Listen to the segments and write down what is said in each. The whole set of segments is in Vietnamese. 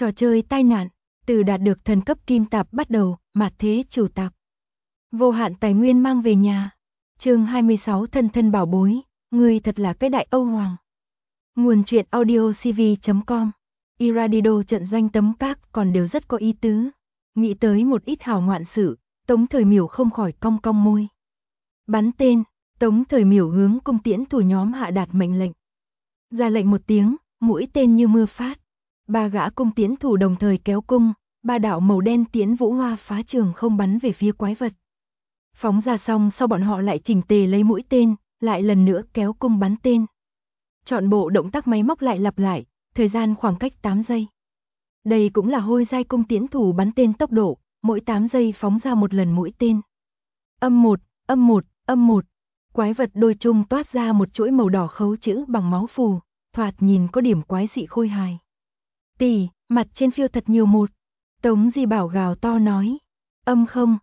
Trò chơi tai nạn, từ đạt được thần cấp kim tạp bắt đầu, mạt thế chủ tạp. Vô hạn tài nguyên mang về nhà. Chương 26 thân thân bảo bối, ngươi thật là cái đại Âu Hoàng. Nguồn truyện audio cv.com. Iradido trận doanh tấm các còn đều rất có ý tứ. Nghĩ tới một ít hào ngoạn sự, Tống Thời Miểu không khỏi cong cong môi. Bắn tên, Tống Thời Miểu hướng cung tiễn thủ nhóm hạ đạt mệnh lệnh. Ra lệnh một tiếng, mũi tên như mưa phát. Ba gã cung tiễn thủ đồng thời kéo cung, ba đạo màu đen tiễn vũ hoa phá trường không bắn về phía quái vật. Phóng ra xong sau bọn họ lại chỉnh tề lấy mũi tên, lại lần nữa kéo cung bắn tên. Chọn bộ động tác máy móc lại lặp lại, thời gian khoảng cách 8 giây. Đây cũng là hôi giai cung tiễn thủ bắn tên tốc độ, mỗi 8 giây phóng ra một lần mũi tên. Âm 1, âm 1, âm 1. Quái vật đôi trung toát ra một chuỗi màu đỏ khấu chữ bằng máu phù, thoạt nhìn có điểm quái dị khôi hài. Tỷ, mặt trên phiêu thật nhiều một. Tống Di Bảo gào to nói. Âm không,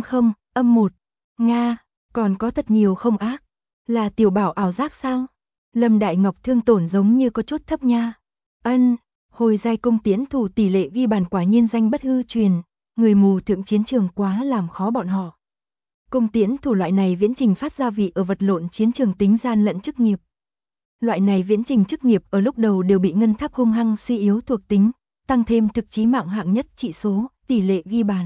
âm 1. Nga, còn có thật nhiều không ác. Là Tiểu Bảo ảo giác sao? Lâm Đại Ngọc thương tổn giống như có chút thấp nha. Ân, hồi giai cung tiễn thủ tỷ lệ ghi bàn quả nhiên danh bất hư truyền, người mù thượng chiến trường quá làm khó bọn họ. Cung tiễn thủ loại này viễn trình phát ra vị ở vật lộn chiến trường tính gian lận chức nghiệp. Loại này viễn trình chức nghiệp ở lúc đầu đều bị ngân tháp hung hăng suy yếu thuộc tính, tăng thêm thực chí mạng hạng nhất trị số, tỷ lệ ghi bàn.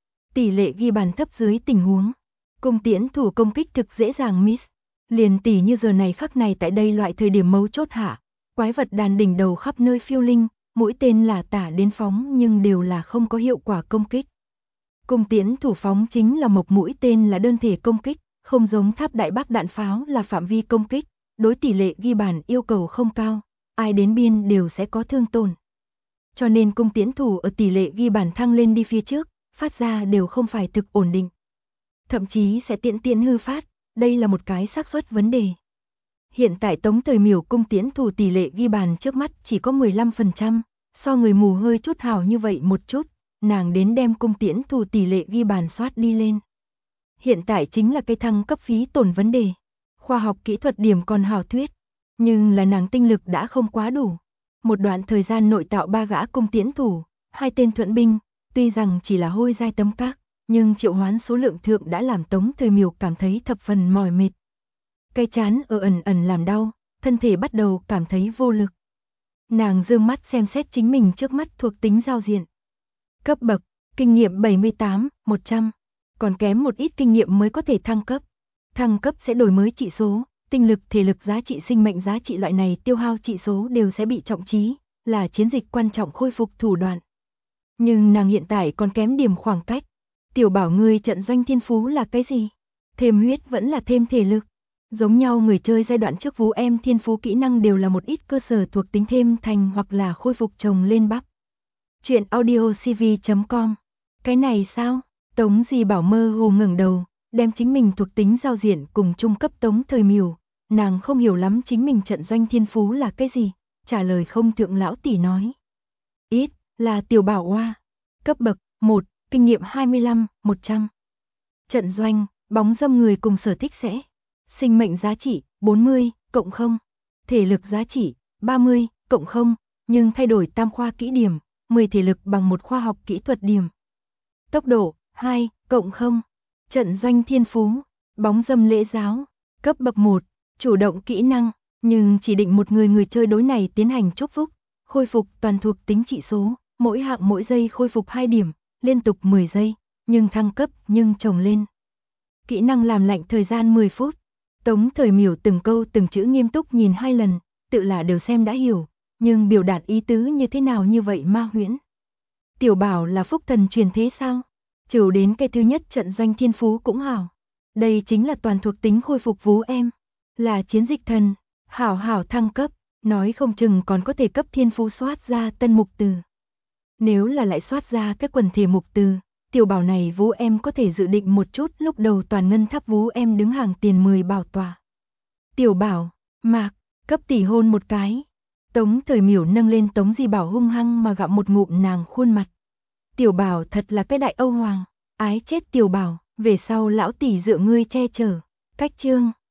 Tỷ lệ ghi bàn thấp dưới tình huống, cung tiễn thủ công kích thực dễ dàng miss. Liền tỷ như giờ này khắc này tại đây loại thời điểm mấu chốt hạ, quái vật đàn đỉnh đầu khắp nơi phiêu linh, mũi tên là tả đến phóng nhưng đều là không có hiệu quả công kích. Cung tiễn thủ phóng chính là một mũi tên là đơn thể công kích, không giống tháp đại bác đạn pháo là phạm vi công kích, đối tỷ lệ ghi bàn yêu cầu không cao, ai đến biên đều sẽ có thương tổn. Cho nên cung tiễn thủ ở tỷ lệ ghi bàn thăng lên đi phía trước, phát ra đều không phải thực ổn định. Thậm chí sẽ tiện hư phát, đây là một cái xác suất vấn đề. Hiện tại Tống Thời Miểu cung tiễn thủ tỷ lệ ghi bàn trước mắt chỉ có 15%, so người mù hơi chút hào như vậy một chút, nàng đến đem cung tiễn thủ tỷ lệ ghi bàn soát đi lên. Hiện tại chính là cây thăng cấp phí tổn vấn đề. Khoa học kỹ thuật điểm còn hào thuyết, nhưng là nàng tinh lực đã không quá đủ. Một đoạn thời gian nội tạo ba gã cung tiễn thủ, hai tên thuận binh, tuy rằng chỉ là hôi giai tấm các, nhưng triệu hoán số lượng thượng đã làm Tống Thời Miểu cảm thấy thập phần mỏi mệt. Cái chán ở ẩn làm đau, thân thể bắt đầu cảm thấy vô lực. Nàng dương mắt xem xét chính mình trước mắt thuộc tính giao diện. Cấp bậc, kinh nghiệm 78, 100, còn kém một ít kinh nghiệm mới có thể thăng cấp. Thăng cấp sẽ đổi mới trị số, tinh lực, thể lực, giá trị sinh mệnh, giá trị loại này tiêu hao trị số đều sẽ bị trọng trí, là chiến dịch quan trọng khôi phục thủ đoạn. Nhưng nàng hiện tại còn kém điểm khoảng cách. Tiểu Bảo ngươi trận doanh thiên phú là cái gì? Thêm huyết vẫn là thêm thể lực. Giống nhau người chơi giai đoạn trước vú em thiên phú kỹ năng đều là một ít cơ sở thuộc tính thêm thành hoặc là khôi phục trồng lên bắp. Chuyện audio cv.com. Cái này sao? Tống Di Bảo mơ hồ ngẩng đầu, đem chính mình thuộc tính giao diện cùng trung cấp Tống Thời Miểu. Nàng không hiểu lắm chính mình trận doanh thiên phú là cái gì, trả lời không thượng lão tỷ nói. Ít, là Tiểu Bảo oa. Cấp bậc 1, kinh nghiệm 25, 100. Trận doanh, bóng dâm người cùng sở thích sẽ. Sinh mệnh giá trị, 40, cộng 0. Thể lực giá trị, 30, cộng 0, nhưng thay đổi tam khoa kỹ điểm, 10 thể lực bằng một khoa học kỹ thuật điểm. Tốc độ, 2, cộng 0. Trận doanh thiên phú, bóng dâm lễ giáo, cấp bậc 1, chủ động kỹ năng, nhưng chỉ định một người chơi đối này tiến hành chúc phúc, khôi phục toàn thuộc tính trị số, mỗi hạng mỗi giây khôi phục 2 điểm, liên tục 10 giây, nhưng thăng cấp nhưng chồng lên. Kỹ năng làm lạnh thời gian 10 phút. Tống Thời Miểu từng câu từng chữ nghiêm túc nhìn 2 lần, tự là đều xem đã hiểu, nhưng biểu đạt ý tứ như thế nào như vậy ma huyễn. Tiểu Bảo là phúc thần truyền thế sao? Trừ đến cái thứ nhất trận doanh thiên phú cũng hảo. Đây chính là toàn thuộc tính khôi phục vú em. Là chiến dịch thần, hảo thăng cấp, nói không chừng còn có thể cấp thiên phú soát ra tân mục từ. Nếu là lại soát ra các quần thể mục từ, Tiểu Bảo này vú em có thể dự định một chút lúc đầu toàn ngân tháp vú em đứng hàng tiền 10 bảo tòa. Tiểu Bảo, mạc, cấp tỷ hôn một cái. Tống Thời Miểu nâng lên Tống Di Bảo hung hăng mà gặm một ngụm nàng khuôn mặt. Tiểu Bảo thật là cái đại Âu Hoàng, ái chết Tiểu Bảo, về sau lão tỷ dựa ngươi che chở. Cách chương